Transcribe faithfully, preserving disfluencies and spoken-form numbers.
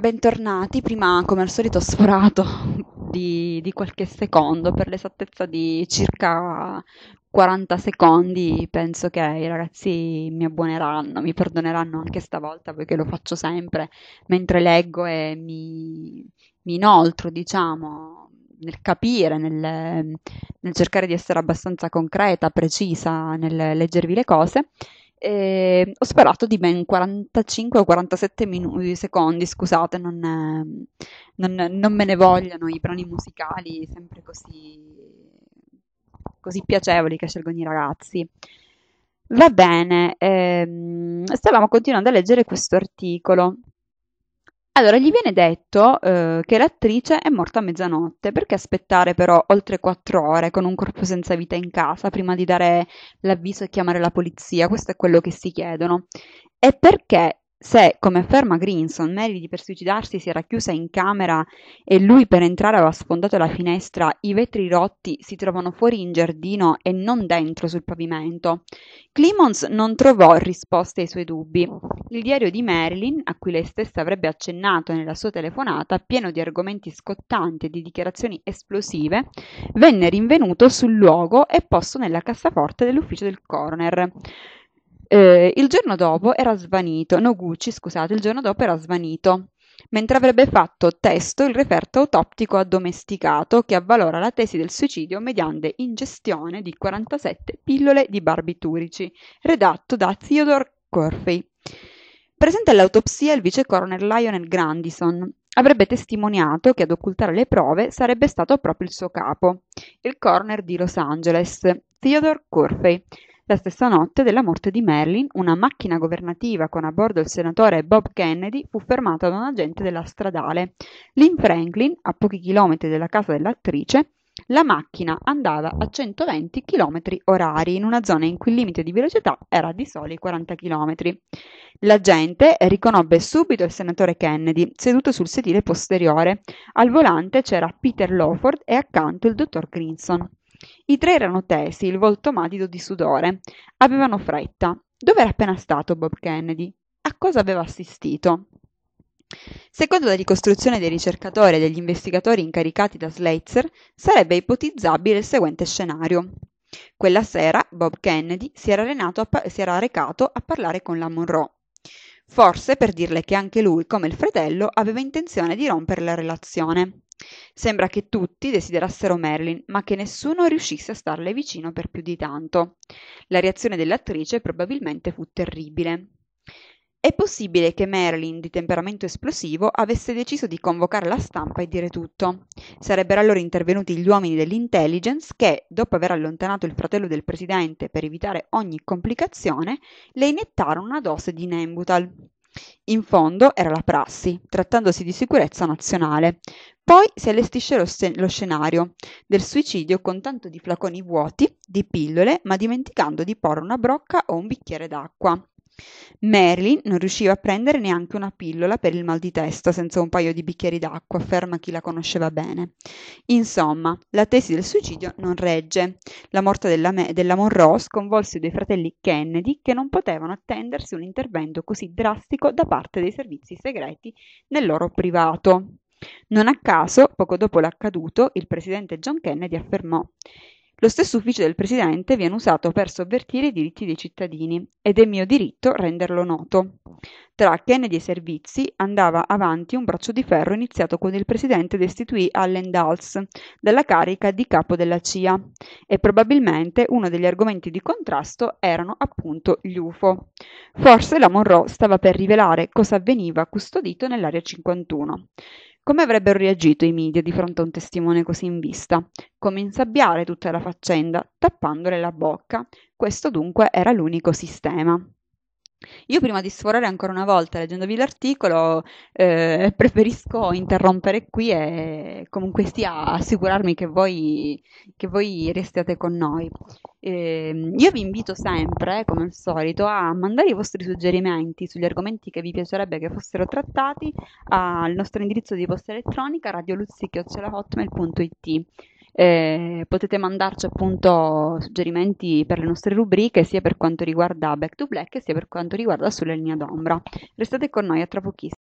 bentornati. Prima, come al solito, ho sforato di, di qualche secondo, per l'esattezza di circa quaranta secondi. Penso che i ragazzi mi abbuoneranno, mi perdoneranno anche stavolta, perché lo faccio sempre mentre leggo e mi, mi inoltro, diciamo, nel capire, nel, nel cercare di essere abbastanza concreta, precisa nel leggervi le cose. E ho sperato di ben quarantacinque o quarantasette minuti, secondi, scusate, non, eh, non, non me ne vogliono i brani musicali sempre così, così piacevoli che scelgono i ragazzi. Va bene, ehm, stavamo continuando a leggere questo articolo. Allora, gli viene detto, eh, che l'attrice è morta a mezzanotte. Perché aspettare però oltre quattro ore con un corpo senza vita in casa prima di dare l'avviso e chiamare la polizia? Questo è quello che si chiedono. E perché, se, come afferma Grinson, Mary per suicidarsi si era chiusa in camera e lui per entrare aveva sfondato la finestra, i vetri rotti si trovano fuori in giardino e non dentro sul pavimento? Clemons non trovò risposte ai suoi dubbi. Il diario di Marilyn, a cui lei stessa avrebbe accennato nella sua telefonata, pieno di argomenti scottanti e di dichiarazioni esplosive, venne rinvenuto sul luogo e posto nella cassaforte dell'ufficio del coroner. Eh, il giorno dopo era svanito, Noguchi, scusate, il giorno dopo era svanito, mentre avrebbe fatto testo il referto autoptico addomesticato che avvalora la tesi del suicidio mediante ingestione di quarantasette pillole di barbiturici, redatto da Theodore Corfey. Presente all'autopsia il vice coroner Lionel Grandison avrebbe testimoniato che ad occultare le prove sarebbe stato proprio il suo capo, il coroner di Los Angeles, Theodore Corfey. La stessa notte della morte di Marilyn, una macchina governativa con a bordo il senatore Bob Kennedy fu fermata da un agente della stradale. Lynn Franklin, a pochi chilometri dalla casa dell'attrice, la macchina andava a centoventi chilometri orari in una zona in cui il limite di velocità era di soli quaranta chilometri. L'agente riconobbe subito il senatore Kennedy, seduto sul sedile posteriore. Al volante c'era Peter Lawford e accanto il dottor Grinson. I tre erano tesi, il volto matido di sudore. Avevano fretta. Dove era appena stato Bob Kennedy? A cosa aveva assistito? Secondo la ricostruzione dei ricercatori e degli investigatori incaricati da Sleitzer, sarebbe ipotizzabile il seguente scenario. Quella sera Bob Kennedy si era, a pa- si era recato a parlare con la Monroe, forse per dirle che anche lui, come il fratello, aveva intenzione di rompere la relazione. Sembra che tutti desiderassero Marilyn, ma che nessuno riuscisse a starle vicino per più di tanto. La reazione dell'attrice probabilmente fu terribile. È possibile che Marilyn, di temperamento esplosivo, avesse deciso di convocare la stampa e dire tutto. Sarebbero allora intervenuti gli uomini dell'intelligence che, dopo aver allontanato il fratello del presidente per evitare ogni complicazione, le iniettarono una dose di Nembutal. In fondo era la prassi, trattandosi di sicurezza nazionale. Poi si allestisce lo, sc- lo scenario del suicidio con tanto di flaconi vuoti, di pillole, ma dimenticando di porre una brocca o un bicchiere d'acqua. Marilyn non riusciva a prendere neanche una pillola per il mal di testa senza un paio di bicchieri d'acqua, afferma chi la conosceva bene. Insomma, la tesi del suicidio non regge. La morte della, me- della Monroe sconvolse i due fratelli Kennedy che non potevano attendersi un intervento così drastico da parte dei servizi segreti nel loro privato. Non a caso, poco dopo l'accaduto, il presidente John Kennedy affermò: lo stesso ufficio del presidente viene usato per sovvertire i diritti dei cittadini ed è mio diritto renderlo noto. Tra Kennedy e i servizi andava avanti un braccio di ferro iniziato quando il presidente destituì Allen Dulles dalla carica di capo della C I A e probabilmente uno degli argomenti di contrasto erano appunto gli U F O. Forse la Monroe stava per rivelare cosa avveniva custodito nell'area cinquantuno. Come avrebbero reagito i media di fronte a un testimone così in vista? Come insabbiare tutta la faccenda, tappandole la bocca. Questo dunque era l'unico sistema. Io prima di sforare ancora una volta leggendovi l'articolo, eh, preferisco interrompere qui e comunque sia assicurarmi che voi, che voi restiate con noi. Eh, io vi invito sempre, come al solito, a mandare i vostri suggerimenti sugli argomenti che vi piacerebbe che fossero trattati al nostro indirizzo di posta elettronica radioluzzi chiocciola hotmail punto it. Eh, potete mandarci appunto suggerimenti per le nostre rubriche sia per quanto riguarda Back to Black sia per quanto riguarda Sulla linea d'ombra. Restate con noi, a tra pochissimo.